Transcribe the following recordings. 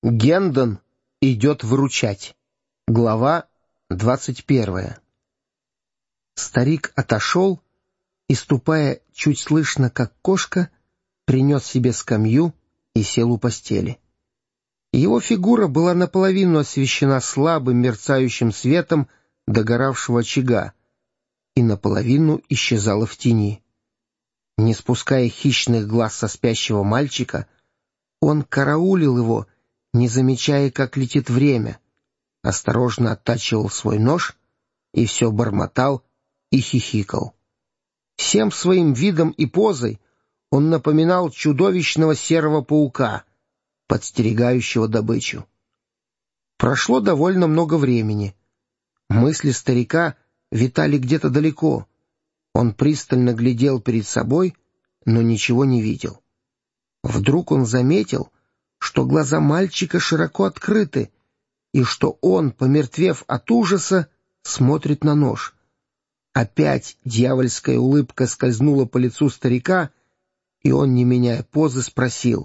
Гендон идет выручать. Глава 21. Старик отошел и, ступая чуть слышно, как кошка, принес себе скамью и сел у постели. Его фигура была наполовину освещена слабым мерцающим светом догоравшего очага и наполовину исчезала в тени. Не спуская хищных глаз со спящего мальчика, он караулил его, не замечая, как летит время, осторожно оттачивал свой нож и все бормотал и хихикал. Всем своим видом и позой он напоминал чудовищного серого паука, подстерегающего добычу. Прошло довольно много времени. Мысли старика витали где-то далеко. Он пристально глядел перед собой, но ничего не видел. Вдруг он заметил, что глаза мальчика широко открыты, и что он, помертвев от ужаса, смотрит на нож. Опять дьявольская улыбка скользнула по лицу старика, и он, не меняя позы, спросил: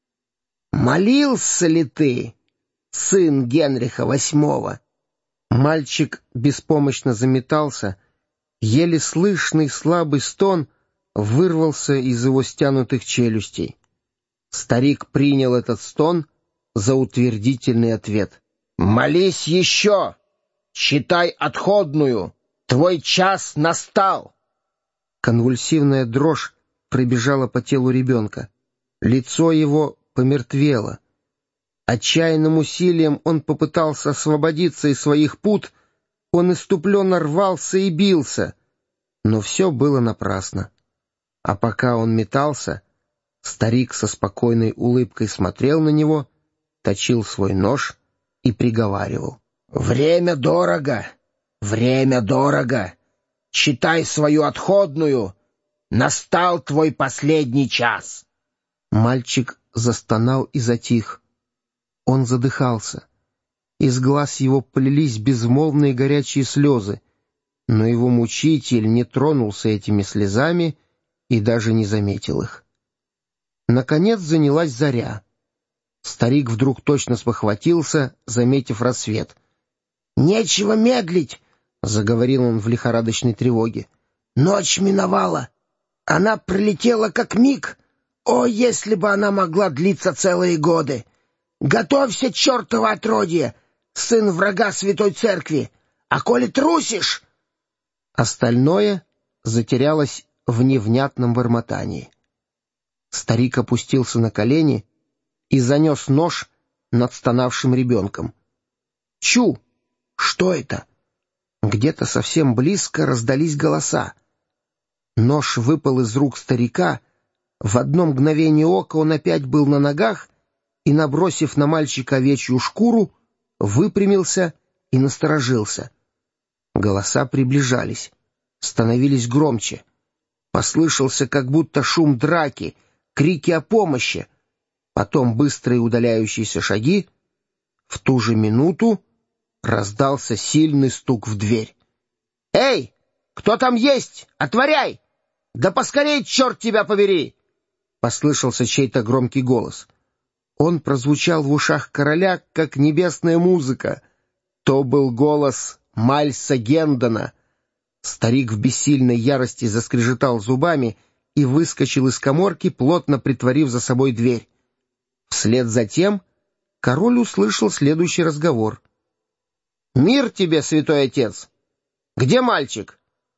«Молился ли ты, сын Генриха VIII?» Мальчик беспомощно заметался, еле слышный слабый стон вырвался из его стянутых челюстей. Старик принял этот стон за утвердительный ответ. «Молись еще! Читай отходную! Твой час настал!» Конвульсивная дрожь пробежала по телу ребенка. Лицо его помертвело. Отчаянным усилием он попытался освободиться из своих пут, он иступленно рвался и бился, но все было напрасно. А пока он метался, старик со спокойной улыбкой смотрел на него, точил свой нож и приговаривал: «Время дорого! Время дорого! Читай свою отходную! Настал твой последний час!» Мальчик застонал и затих. Он задыхался. Из глаз его полились безмолвные горячие слезы, но его мучитель не тронулся этими слезами и даже не заметил их. Наконец занялась заря. Старик вдруг точно спохватился, заметив рассвет. «Нечего медлить!» — заговорил он в лихорадочной тревоге. «Ночь миновала. Она пролетела как миг. О, если бы она могла длиться целые годы! Готовься, чертово отродье, сын врага Святой Церкви! А коли трусишь...» Остальное затерялось в невнятном бормотании. Старик опустился на колени и занес нож над стонавшим ребенком. «Чу! Что это?» Где-то совсем близко раздались голоса. Нож выпал из рук старика. В одно мгновение ока он опять был на ногах и, набросив на мальчика овечью шкуру, выпрямился и насторожился. Голоса приближались, становились громче. Послышался как будто шум драки, крики о помощи, потом быстрые удаляющиеся шаги. В ту же минуту раздался сильный стук в дверь. «Эй, кто там есть? Отворяй! Да поскорей, черт тебя побери!» Послышался чей-то громкий голос. Он прозвучал в ушах короля, как небесная музыка. То был голос Мальса Гендона. Старик в бессильной ярости заскрежетал зубами и выскочил из каморки, плотно притворив за собой дверь. Вслед за тем король услышал следующий разговор. «Мир тебе, святой отец! Где мальчик?»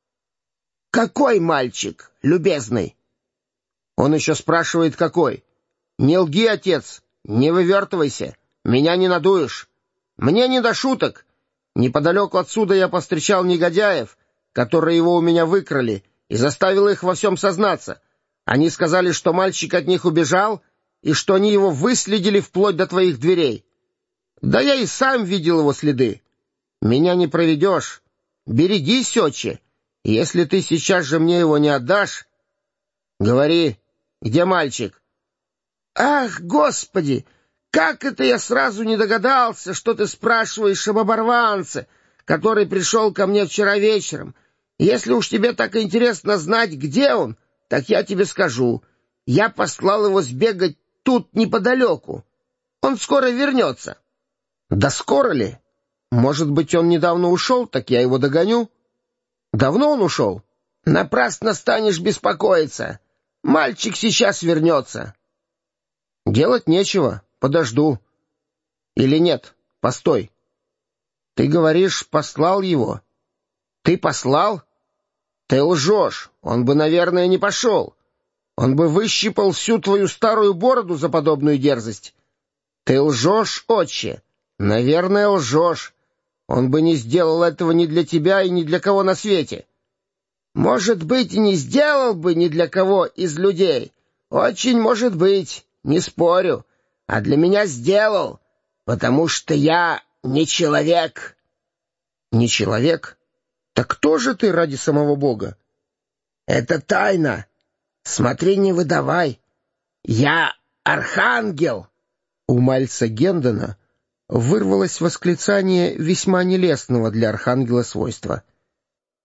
«Какой мальчик, любезный?» «Он еще спрашивает, какой. Не лги, отец, не вывертывайся, меня не надуешь. Мне не до шуток. Неподалеку отсюда я повстречал негодяев, которые его у меня выкрали, и заставил их во всем сознаться. Они сказали, что мальчик от них убежал, и что они его выследили вплоть до твоих дверей. Да я и сам видел его следы. Меня не проведешь. Берегись, отче. Если ты сейчас же мне его не отдашь... Говори, где мальчик?» «Ах, Господи! Как это я сразу не догадался, что ты спрашиваешь об оборванце, который пришел ко мне вчера вечером. Если уж тебе так интересно знать, где он, так я тебе скажу. Я послал его сбегать тут неподалеку. Он скоро вернется». «Да скоро ли? Может быть, он недавно ушел, так я его догоню». «Давно он ушел?» «Напрасно станешь беспокоиться. Мальчик сейчас вернется». «Делать нечего, подожду». «Или нет, постой. Ты говоришь, послал его? Ты послал? Ты лжешь, он бы, наверное, не пошел. Он бы выщипал всю твою старую бороду за подобную дерзость. Ты лжешь, отче, наверное, лжешь. Он бы не сделал этого ни для тебя и ни для кого на свете». «Может быть, и не сделал бы ни для кого из людей. Очень может быть, не спорю. А для меня сделал, потому что я не человек». «Не человек? Так кто же ты ради самого Бога?» «Это тайна. Смотри, не выдавай. Я архангел». У Мальца Гендона вырвалось восклицание весьма нелестного для архангела свойства.